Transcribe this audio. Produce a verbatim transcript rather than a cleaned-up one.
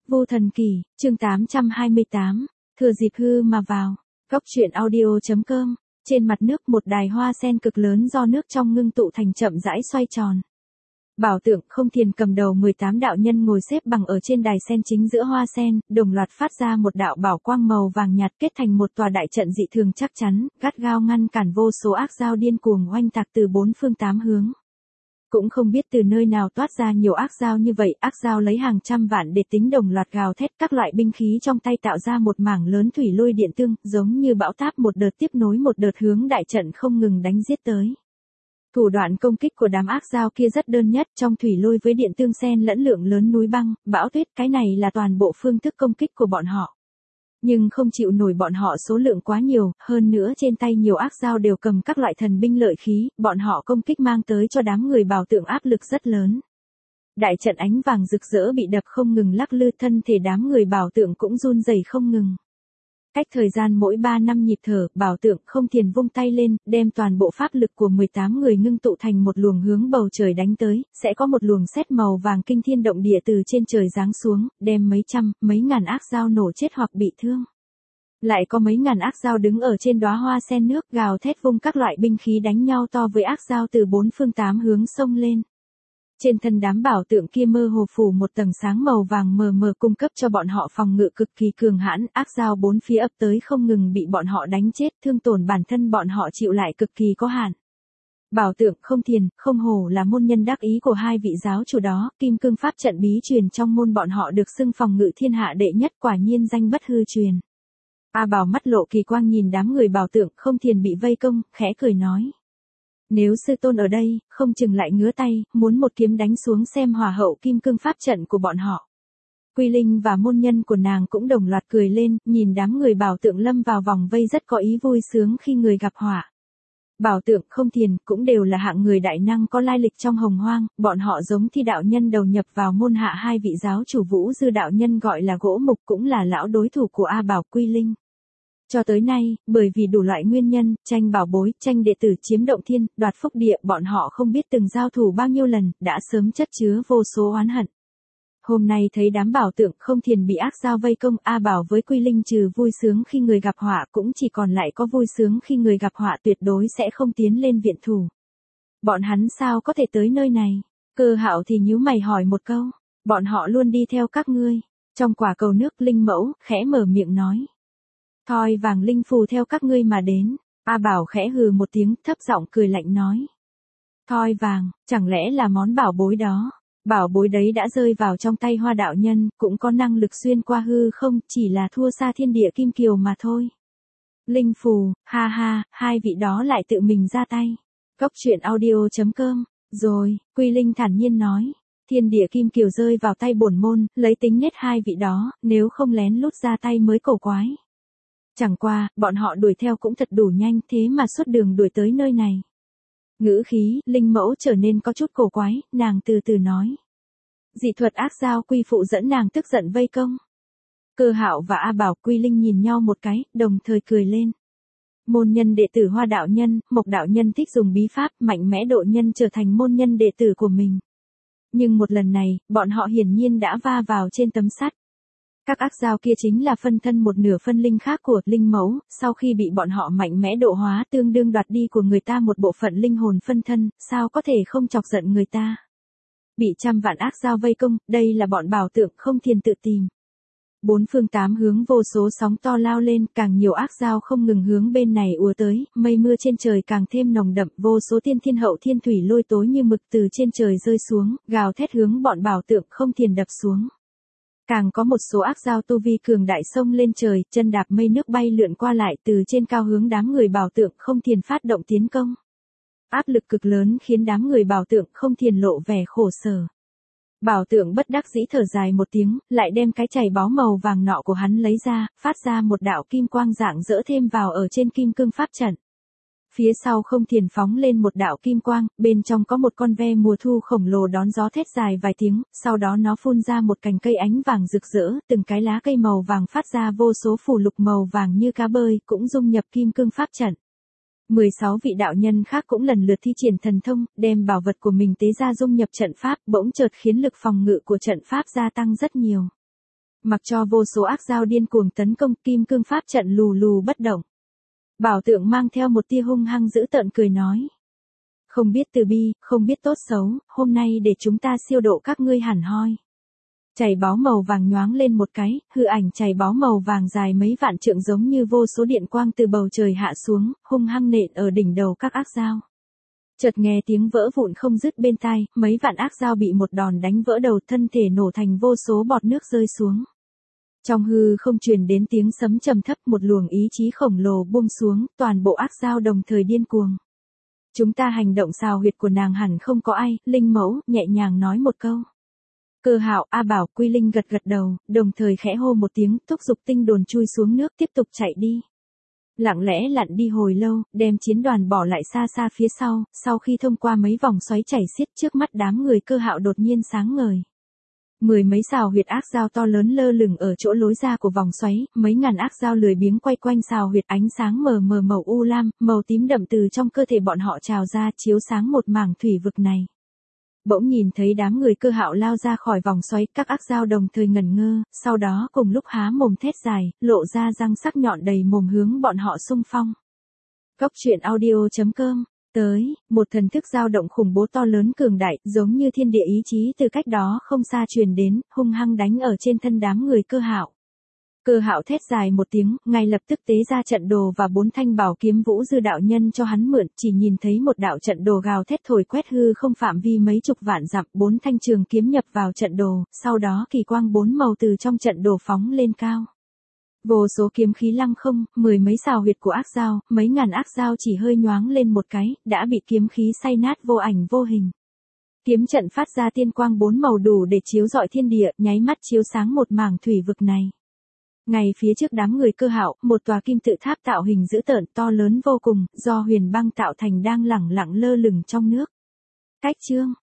Vô Thần Kỷ, chương tám trăm hai mươi tám, thừa dịp hư mà vào. Góc truyện audio.com, trên mặt nước một đài hoa sen cực lớn do nước trong ngưng tụ thành chậm rãi xoay tròn. Bảo tượng Không Thiền cầm đầu mười tám đạo nhân ngồi xếp bằng ở trên đài sen chính giữa hoa sen, đồng loạt phát ra một đạo bảo quang màu vàng nhạt kết thành một tòa đại trận dị thường chắc chắn, gắt gao ngăn cản vô số ác dao điên cuồng oanh tạc từ bốn phương tám hướng. Cũng không biết từ nơi nào toát ra nhiều ác dao như vậy, ác dao lấy hàng trăm vạn để tính đồng loạt gào thét, các loại binh khí trong tay tạo ra một mảng lớn thủy lôi điện tương, giống như bão táp một đợt tiếp nối một đợt hướng đại trận không ngừng đánh giết tới. Thủ đoạn công kích của đám ác dao kia rất đơn nhất, trong thủy lôi với điện tương xen lẫn lượng lớn núi băng, bão tuyết, cái này là toàn bộ phương thức công kích của bọn họ. Nhưng không chịu nổi bọn họ số lượng quá nhiều, hơn nữa trên tay nhiều ác dao đều cầm các loại thần binh lợi khí, bọn họ công kích mang tới cho đám người bảo tượng áp lực rất lớn. Đại trận ánh vàng rực rỡ bị đập không ngừng lắc lư, thân thể đám người bảo tượng cũng run rẩy không ngừng. Cách thời gian mỗi ba năm nhịp thở, bảo tượng Không Thiền vung tay lên, đem toàn bộ pháp lực của mười tám người ngưng tụ thành một luồng hướng bầu trời đánh tới, sẽ có một luồng sét màu vàng kinh thiên động địa từ trên trời giáng xuống, đem mấy trăm, mấy ngàn ác dao nổ chết hoặc bị thương. Lại có mấy ngàn ác dao đứng ở trên đóa hoa sen nước gào thét vung các loại binh khí đánh nhau to với ác dao từ bốn phương tám hướng xông lên. Trên thân đám bảo tượng kia mơ hồ phủ một tầng sáng màu vàng mờ mờ cung cấp cho bọn họ phòng ngự cực kỳ cường hãn, ác dao bốn phía ập tới không ngừng bị bọn họ đánh chết, thương tổn bản thân bọn họ chịu lại cực kỳ có hạn. Bảo tượng Không Thiền, không hổ là môn nhân đắc ý của hai vị giáo chủ đó, kim cương pháp trận bí truyền trong môn bọn họ được xưng phòng ngự thiên hạ đệ nhất, quả nhiên danh bất hư truyền. A Bảo mắt lộ kỳ quang nhìn đám người bảo tượng Không Thiền bị vây công, khẽ cười nói. Nếu sư tôn ở đây, không chừng lại ngứa tay, muốn một kiếm đánh xuống xem hòa hậu kim cương pháp trận của bọn họ. Quy Linh và môn nhân của nàng cũng đồng loạt cười lên, nhìn đám người bảo tượng lâm vào vòng vây rất có ý vui sướng khi người gặp họa. Bảo tượng Không Thiền cũng đều là hạng người đại năng có lai lịch trong hồng hoang, bọn họ giống Thi đạo nhân đầu nhập vào môn hạ hai vị giáo chủ Vũ Dư đạo nhân gọi là Gỗ Mục cũng là lão đối thủ của A Bảo Quy Linh. Cho tới nay, bởi vì đủ loại nguyên nhân, tranh bảo bối, tranh đệ tử chiếm động thiên, đoạt phúc địa, bọn họ không biết từng giao thủ bao nhiêu lần, đã sớm chất chứa vô số oán hận. Hôm nay thấy đám bảo tượng Không Thiền bị ác dao vây công, A Bảo với Quy Linh trừ vui sướng khi người gặp họa cũng chỉ còn lại có vui sướng khi người gặp họa tuyệt đối sẽ không tiến lên viện thủ. Bọn hắn sao có thể tới nơi này? Cơ Hạo thì nhíu mày hỏi một câu, bọn họ luôn đi theo các ngươi. Trong quả cầu nước Linh Mẫu, khẽ mở miệng nói. Thoi vàng linh phù theo các ngươi mà đến. A Bảo khẽ hừ một tiếng, thấp giọng cười lạnh nói. Thoi vàng, chẳng lẽ là món bảo bối đó? Bảo bối đấy đã rơi vào trong tay Hoa đạo nhân, cũng có năng lực xuyên qua hư không, chỉ là thua xa thiên địa kim kiều mà thôi. Linh phù, ha ha, hai vị đó lại tự mình ra tay. Góc truyện audio.com, rồi, Quy Linh thản nhiên nói. Thiên địa kim kiều rơi vào tay bổn môn, lấy tính nết hai vị đó, nếu không lén lút ra tay mới cổ quái. Chẳng qua, bọn họ đuổi theo cũng thật đủ nhanh, thế mà suốt đường đuổi tới nơi này. Ngữ khí, Linh Mẫu trở nên có chút cổ quái, nàng từ từ nói. Dị thuật ác dao quy phụ dẫn nàng tức giận vây công. Cơ Hạo và A Bảo Quy Linh nhìn nhau một cái, đồng thời cười lên. Môn nhân đệ tử Hoa đạo nhân, Mộc đạo nhân thích dùng bí pháp, mạnh mẽ độ nhân trở thành môn nhân đệ tử của mình. Nhưng một lần này, bọn họ hiển nhiên đã va vào trên tấm sắt. Các ác dao kia chính là phân thân một nửa phân linh khác của Linh Mẫu, sau khi bị bọn họ mạnh mẽ độ hóa tương đương đoạt đi của người ta một bộ phận linh hồn phân thân, sao có thể không chọc giận người ta. Bị trăm vạn ác dao vây công, đây là bọn bảo tượng Không Thiền tự tìm. Bốn phương tám hướng vô số sóng to lao lên, càng nhiều ác dao không ngừng hướng bên này ùa tới, mây mưa trên trời càng thêm nồng đậm, vô số tiên thiên hậu thiên thủy lôi tối như mực từ trên trời rơi xuống, gào thét hướng bọn bảo tượng Không Thiền đập xuống. Càng có một số ác dao tu vi cường đại sông lên trời, chân đạp mây nước bay lượn qua lại từ trên cao hướng đám người bảo tượng Không Thiền phát động tiến công. Áp lực cực lớn khiến đám người bảo tượng Không Thiền lộ vẻ khổ sở. Bảo tượng bất đắc dĩ thở dài một tiếng, lại đem cái chày báu màu vàng nọ của hắn lấy ra, phát ra một đạo kim quang rạng rỡ thêm vào ở trên kim cương pháp trận. Phía sau Không Thiền phóng lên một đạo kim quang, bên trong có một con ve mùa thu khổng lồ đón gió thét dài vài tiếng, sau đó nó phun ra một cành cây ánh vàng rực rỡ, từng cái lá cây màu vàng phát ra vô số phù lục màu vàng như cá bơi, cũng dung nhập kim cương pháp trận. mười sáu vị đạo nhân khác cũng lần lượt thi triển thần thông, đem bảo vật của mình tế ra dung nhập trận pháp, bỗng chợt khiến lực phòng ngự của trận pháp gia tăng rất nhiều. Mặc cho vô số ác dao điên cuồng tấn công, kim cương pháp trận lù lù bất động. Bảo tượng mang theo một tia hung hăng dữ tợn cười nói. Không biết từ bi, không biết tốt xấu, hôm nay để chúng ta siêu độ các ngươi hẳn hoi. Chảy báu màu vàng nhoáng lên một cái, hư ảnh chảy báu màu vàng dài mấy vạn trượng giống như vô số điện quang từ bầu trời hạ xuống, hung hăng nện ở đỉnh đầu các ác dao. Chợt nghe tiếng vỡ vụn không dứt bên tai, mấy vạn ác dao bị một đòn đánh vỡ đầu, thân thể nổ thành vô số bọt nước rơi xuống. Trong hư không truyền đến tiếng sấm trầm thấp, một luồng ý chí khổng lồ buông xuống, toàn bộ ác dao đồng thời điên cuồng. Chúng ta hành động xào huyệt của nàng hẳn không có ai, Linh Mẫu nhẹ nhàng nói một câu. Cơ Hạo, A Bảo, Quy Linh gật gật đầu, đồng thời khẽ hô một tiếng, thúc giục tinh đồn chui xuống nước tiếp tục chạy đi. Lặng lẽ lặn đi hồi lâu, đem chiến đoàn bỏ lại xa xa phía sau, sau khi thông qua mấy vòng xoáy chảy xiết trước mắt đám người Cơ Hạo đột nhiên sáng ngời. Mười mấy sào huyệt ác dao to lớn lơ lửng ở chỗ lối ra của vòng xoáy, mấy ngàn ác dao lười biếng quay quanh sào huyệt, ánh sáng mờ mờ màu u lam, màu tím đậm từ trong cơ thể bọn họ trào ra, chiếu sáng một mảng thủy vực này. Bỗng nhìn thấy đám người Cơ Hạo lao ra khỏi vòng xoáy, các ác dao đồng thời ngẩn ngơ, sau đó cùng lúc há mồm thét dài, lộ ra răng sắc nhọn đầy mồm hướng bọn họ xung phong. Góc truyện audio chấm com tới, một thần thức dao động khủng bố to lớn cường đại, giống như thiên địa ý chí từ cách đó không xa truyền đến, hung hăng đánh ở trên thân đám người Cơ Hạo. Cơ Hạo thét dài một tiếng, ngay lập tức tế ra trận đồ và bốn thanh bảo kiếm Vũ Dư đạo nhân cho hắn mượn, chỉ nhìn thấy một đạo trận đồ gào thét thổi quét hư không phạm vi mấy chục vạn dặm, bốn thanh trường kiếm nhập vào trận đồ, sau đó kỳ quang bốn màu từ trong trận đồ phóng lên cao. Vô số kiếm khí lăng không, mười mấy sào huyệt của ác dao, mấy ngàn ác dao chỉ hơi nhoáng lên một cái, đã bị kiếm khí xay nát vô ảnh vô hình. Kiếm trận phát ra tiên quang bốn màu đủ để chiếu rọi thiên địa, nháy mắt chiếu sáng một mảng thủy vực này. Ngay phía trước đám người Cơ Hạo, một tòa kim tự tháp tạo hình dữ tợn to lớn vô cùng, do huyền băng tạo thành đang lẳng lặng lơ lửng trong nước. Cách chương